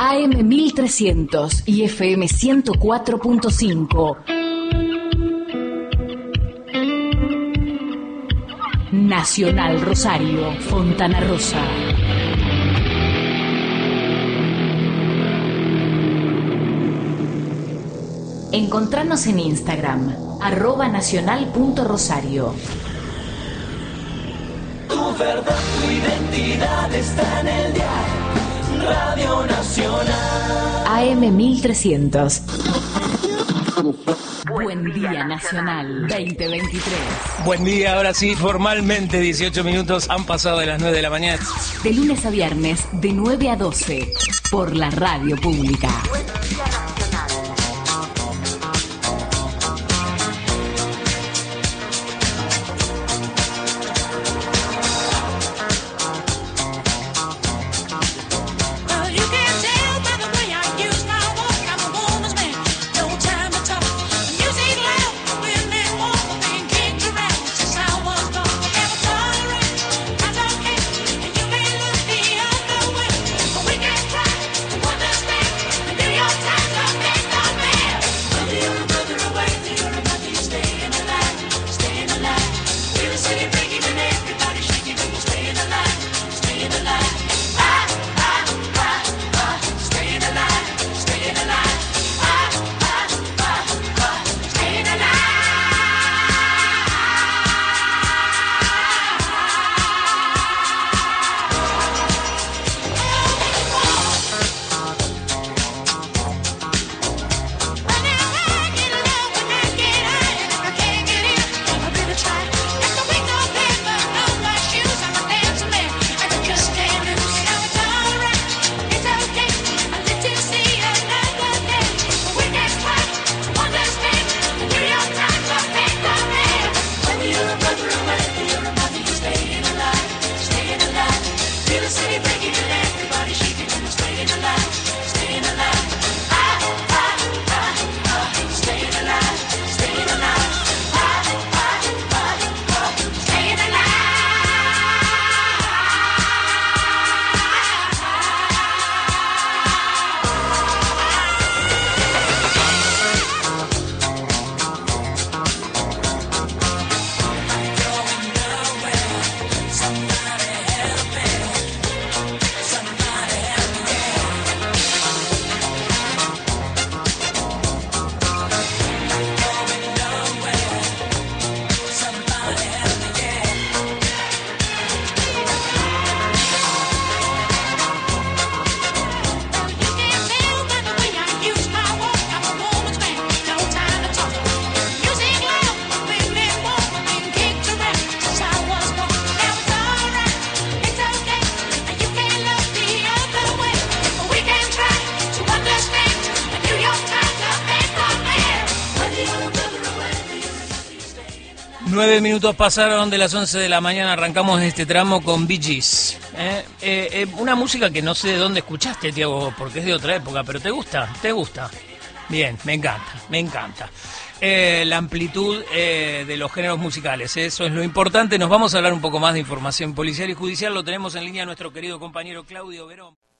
AM 1300 y FM 104.5. Nacional Rosario, Fontana Rosa. Encontranos en Instagram, @nacional.rosario. Tu verdad, tu identidad está en el diario Radio Nacional. AM 1300. Buen día Nacional 2023. Buen día, ahora sí, formalmente 18 minutos han pasado de las 9 de la mañana. De lunes a viernes, de 9 a 12, por la radio pública. Minutos pasaron de las 11 de la mañana, arrancamos este tramo con Bee Gees. Una música que no sé de dónde escuchaste, Tiago, porque es de otra época, pero ¿te gusta? ¿Te gusta? Bien, me encanta. La amplitud de los géneros musicales, eso es lo importante. Nos vamos a hablar un poco más de información policial y judicial. Lo tenemos en línea nuestro querido compañero Claudio Verón.